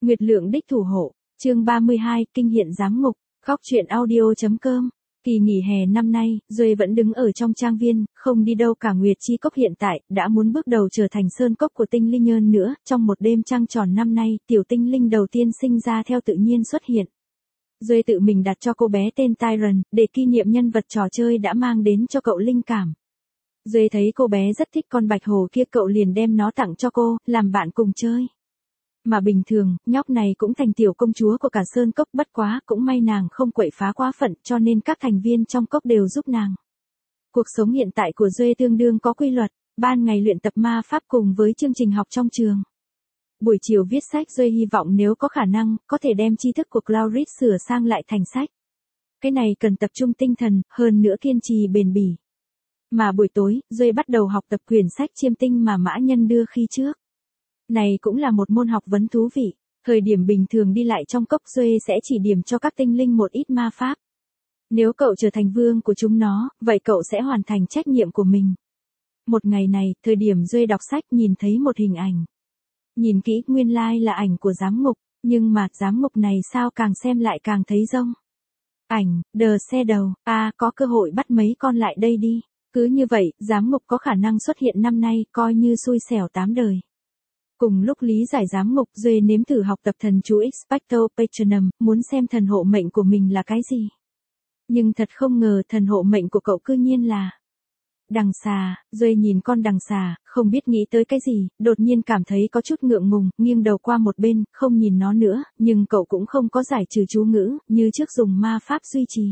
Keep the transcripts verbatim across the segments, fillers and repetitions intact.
Nguyệt Lượng đích thủ hộ, chương ba mươi hai, kinh hiện giám ngục, khóc chuyện audio.com. Kỳ nghỉ hè năm nay, Duệ vẫn đứng ở trong trang viên, không đi đâu cả. Nguyệt Chi Cốc hiện tại, đã muốn bước đầu trở thành sơn cốc của tinh linh nhơn nữa. Trong một đêm trăng tròn năm nay, tiểu tinh linh đầu tiên sinh ra theo tự nhiên xuất hiện. Duệ tự mình đặt cho cô bé tên Tyron, để kỷ niệm nhân vật trò chơi đã mang đến cho cậu linh cảm. Duệ thấy cô bé rất thích con bạch hồ kia, cậu liền đem nó tặng cho cô, làm bạn cùng chơi. Mà bình thường, nhóc này cũng thành tiểu công chúa của cả sơn cốc, bất quá, cũng may nàng không quậy phá quá phận, cho nên các thành viên trong cốc đều giúp nàng. Cuộc sống hiện tại của Duệ tương đương có quy luật, ban ngày luyện tập ma pháp cùng với chương trình học trong trường. Buổi chiều viết sách. Duệ hy vọng nếu có khả năng, có thể đem tri thức của Clarice sửa sang lại thành sách. Cái này cần tập trung tinh thần, hơn nữa kiên trì bền bỉ. Mà buổi tối, Duệ bắt đầu học tập quyển sách chiêm tinh mà Mã Nhân đưa khi trước. Này cũng là một môn học vấn thú vị. Thời điểm bình thường đi lại trong cốc, Duệ sẽ chỉ điểm cho các tinh linh một ít ma pháp. Nếu cậu trở thành vương của chúng nó, vậy cậu sẽ hoàn thành trách nhiệm của mình. Một ngày này, thời điểm Duệ đọc sách nhìn thấy một hình ảnh. Nhìn kỹ, nguyên lai là ảnh của giám ngục, nhưng mà giám ngục này sao càng xem lại càng thấy rông. Ảnh, đờ xe đầu, à có cơ hội bắt mấy con lại đây đi. Cứ như vậy, giám ngục có khả năng xuất hiện năm nay, coi như xui xẻo tám đời. Cùng lúc lý giải giám ngục, Duệ nếm thử học tập thần chú Expecto Patronum, muốn xem thần hộ mệnh của mình là cái gì. Nhưng thật không ngờ thần hộ mệnh của cậu cư nhiên là đằng xà. Duệ nhìn con đằng xà, không biết nghĩ tới cái gì, đột nhiên cảm thấy có chút ngượng ngùng, nghiêng đầu qua một bên, không nhìn nó nữa, nhưng cậu cũng không có giải trừ chú ngữ, như trước dùng ma pháp duy trì.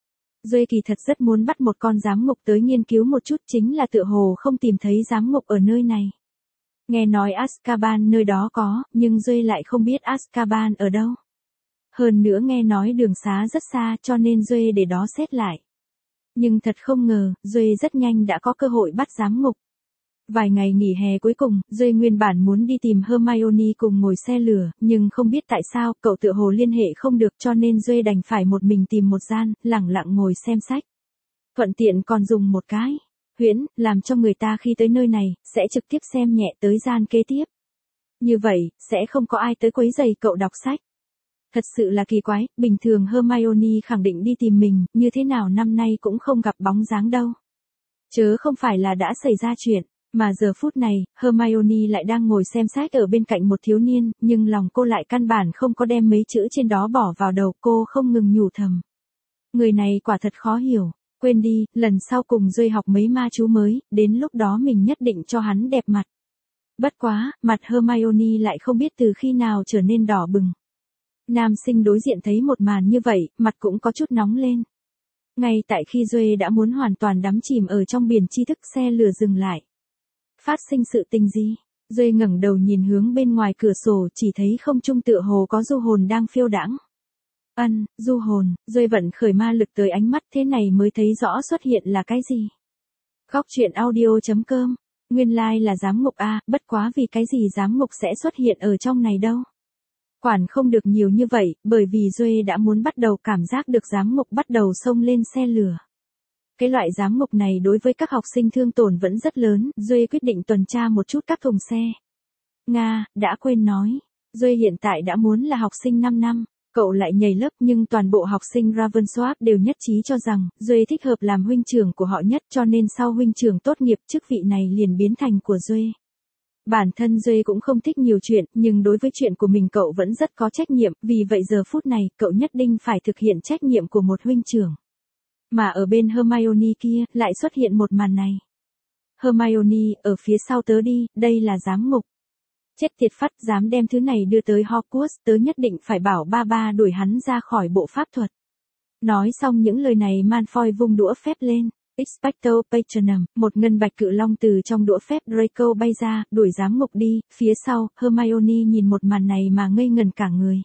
Duệ kỳ thật rất muốn bắt một con giám ngục tới nghiên cứu một chút, chính là tựa hồ không tìm thấy giám ngục ở nơi này. Nghe nói Azkaban nơi đó có, nhưng Duệ lại không biết Azkaban ở đâu. Hơn nữa nghe nói đường xá rất xa, cho nên Duệ để đó xét lại. Nhưng thật không ngờ, Duệ rất nhanh đã có cơ hội bắt giám ngục. Vài ngày nghỉ hè cuối cùng, Duệ nguyên bản muốn đi tìm Hermione cùng ngồi xe lửa, nhưng không biết tại sao, cậu tựa hồ liên hệ không được, cho nên Duệ đành phải một mình tìm một gian, lẳng lặng ngồi xem sách. Thuận tiện còn dùng một cái huyễn, làm cho người ta khi tới nơi này, sẽ trực tiếp xem nhẹ tới gian kế tiếp. Như vậy, sẽ không có ai tới quấy rầy cậu đọc sách. Thật sự là kỳ quái, bình thường Hermione khẳng định đi tìm mình, như thế nào năm nay cũng không gặp bóng dáng đâu. Chớ không phải là đã xảy ra chuyện, mà giờ phút này, Hermione lại đang ngồi xem sách ở bên cạnh một thiếu niên, nhưng lòng cô lại căn bản không có đem mấy chữ trên đó bỏ vào đầu, cô không ngừng nhủ thầm. Người này quả thật khó hiểu. Quên đi, lần sau cùng Duệ học mấy ma chú mới, đến lúc đó mình nhất định cho hắn đẹp mặt. Bất quá, mặt Hermione lại không biết từ khi nào trở nên đỏ bừng. Nam sinh đối diện thấy một màn như vậy, mặt cũng có chút nóng lên. Ngay tại khi Duệ đã muốn hoàn toàn đắm chìm ở trong biển tri thức, xe lửa dừng lại. Phát sinh sự tình gì? Duệ ngẩng đầu nhìn hướng bên ngoài cửa sổ, chỉ thấy không trung tựa hồ có du hồn đang phiêu đãng. Ân, du hồn. Duệ vận khởi ma lực tới ánh mắt, thế này mới thấy rõ xuất hiện là cái gì. Khóc chuyện audio.com. Nguyên lai là giám ngục a, bất quá vì cái gì giám ngục sẽ xuất hiện ở trong này đâu. Quản không được nhiều như vậy, bởi vì Duệ đã muốn bắt đầu cảm giác được giám ngục bắt đầu xông lên xe lửa. Cái loại giám ngục này đối với các học sinh thương tổn vẫn rất lớn, Duệ quyết định tuần tra một chút các thùng xe. Nga, đã quên nói, Duệ hiện tại đã muốn là học sinh năm năm. Cậu lại nhảy lớp, nhưng toàn bộ học sinh Ravensworth đều nhất trí cho rằng, Duệ thích hợp làm huynh trưởng của họ nhất, cho nên sau huynh trưởng tốt nghiệp, chức vị này liền biến thành của Duệ. Bản thân Duệ cũng không thích nhiều chuyện, nhưng đối với chuyện của mình cậu vẫn rất có trách nhiệm, vì vậy giờ phút này, cậu nhất định phải thực hiện trách nhiệm của một huynh trưởng. Mà ở bên Hermione kia, lại xuất hiện một màn này. Hermione, ở phía sau tớ đi, đây là giám ngục. Chết tiệt phát, dám đem thứ này đưa tới Hogwarts, tớ nhất định phải bảo ba ba đuổi hắn ra khỏi bộ pháp thuật. Nói xong những lời này, Malfoy vung đũa phép lên. Expecto Patronum, một ngân bạch cự long từ trong đũa phép Draco bay ra, đuổi giám ngục đi. Phía sau, Hermione nhìn một màn này mà ngây ngẩn cả người.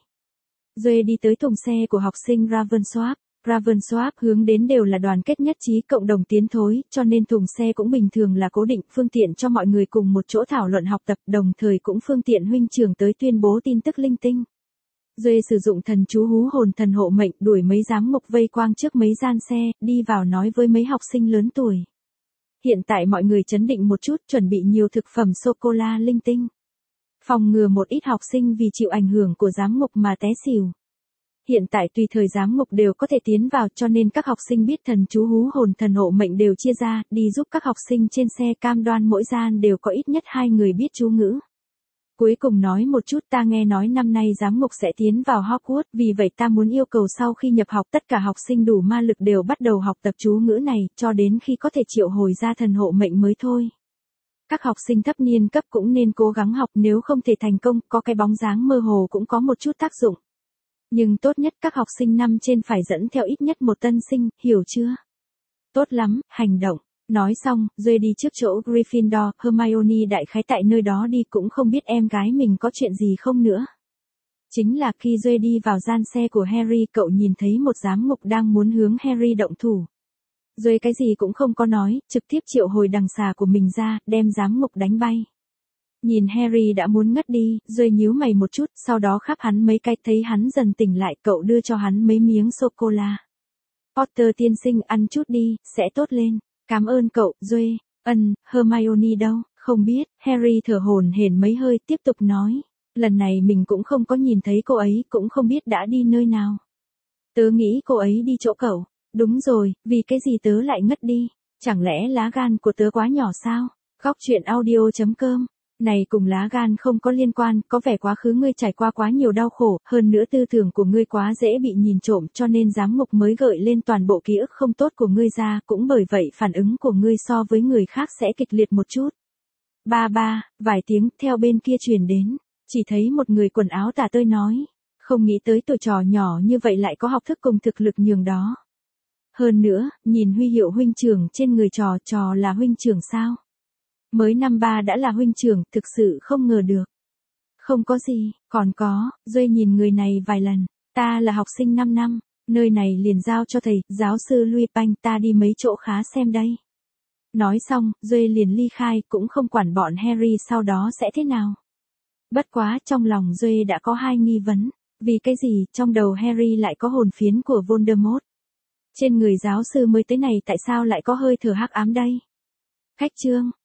Duệ đi tới thùng xe của học sinh Ravensworth. Ravensworth hướng đến đều là đoàn kết nhất trí, cộng đồng tiến thối, cho nên thùng xe cũng bình thường là cố định, phương tiện cho mọi người cùng một chỗ thảo luận học tập, đồng thời cũng phương tiện huynh trưởng tới tuyên bố tin tức linh tinh. Duệ sử dụng thần chú hú hồn thần hộ mệnh, đuổi mấy giám ngục vây quang trước mấy gian xe, đi vào nói với mấy học sinh lớn tuổi. Hiện tại mọi người trấn định một chút, chuẩn bị nhiều thực phẩm sô-cô-la linh tinh. phòng ngừa một ít học sinh vì chịu ảnh hưởng của giám ngục mà té xỉu. Hiện tại tùy thời giám ngục đều có thể tiến vào cho nên các học sinh biết thần chú hú hồn thần hộ mệnh đều chia ra, đi giúp các học sinh trên xe cam đoan mỗi gian đều có ít nhất hai người biết chú ngữ. Cuối cùng nói một chút ta nghe nói năm nay giám ngục sẽ tiến vào Hogwarts, vì vậy ta muốn yêu cầu sau khi nhập học tất cả học sinh đủ ma lực đều bắt đầu học tập chú ngữ này, cho đến khi có thể triệu hồi ra thần hộ mệnh mới thôi. Các học sinh thấp niên cấp cũng nên cố gắng học, nếu không thể thành công, có cái bóng dáng mơ hồ cũng có một chút tác dụng. Nhưng tốt nhất các học sinh năm trên phải dẫn theo ít nhất một tân sinh, hiểu chưa? Tốt lắm, hành động. Nói xong, Duệ đi trước chỗ Gryffindor, Hermione đại khái tại nơi đó đi cũng không biết em gái mình có chuyện gì không nữa. Chính là khi Duệ đi vào gian xe của Harry, cậu nhìn thấy một giám ngục đang muốn hướng Harry động thủ. Duệ cái gì cũng không có nói, trực tiếp triệu hồi đằng xà của mình ra, đem giám ngục đánh bay. Nhìn Harry đã muốn ngất đi, Duệ nhíu mày một chút, sau đó khắp hắn mấy cái, thấy hắn dần tỉnh lại, cậu đưa cho hắn mấy miếng sô-cô-la. Potter tiên sinh ăn chút đi, sẽ tốt lên. Cảm ơn cậu, Duệ. Ân, Hermione đâu, không biết. Harry thở hổn hển mấy hơi, tiếp tục nói. Lần này mình cũng không có nhìn thấy cô ấy, cũng không biết đã đi nơi nào. Tớ nghĩ cô ấy đi chỗ cậu. Đúng rồi, vì cái gì tớ lại ngất đi? Chẳng lẽ lá gan của tớ quá nhỏ sao? Góc chuyện audio chấm com. Này cùng lá gan không có liên quan, có vẻ quá khứ ngươi trải qua quá nhiều đau khổ, hơn nữa tư tưởng của ngươi quá dễ bị nhìn trộm cho nên giám ngục mới gợi lên toàn bộ ký ức không tốt của ngươi ra, cũng bởi vậy phản ứng của ngươi so với người khác sẽ kịch liệt một chút. Ba ba, vài tiếng theo bên kia truyền đến, chỉ thấy một người quần áo tả tơi nói, không nghĩ tới tuổi trò nhỏ như vậy lại có học thức cùng thực lực nhường đó. Hơn nữa, nhìn huy hiệu huynh trưởng trên người trò, trò là huynh trưởng sao? Mới năm ba đã là huynh trưởng, thực sự không ngờ được. Không có gì, còn có, Duệ nhìn người này vài lần, ta là học sinh năm năm, nơi này liền giao cho thầy, giáo sư Louis Panh, ta đi mấy chỗ khá xem đây. Nói xong, Duệ liền ly khai, cũng không quản bọn Harry sau đó sẽ thế nào. Bất quá, trong lòng Duệ đã có hai nghi vấn, vì cái gì trong đầu Harry lại có hồn phiến của Voldemort. Trên người giáo sư mới tới này tại sao lại có hơi thở hắc ám đây? Khách chương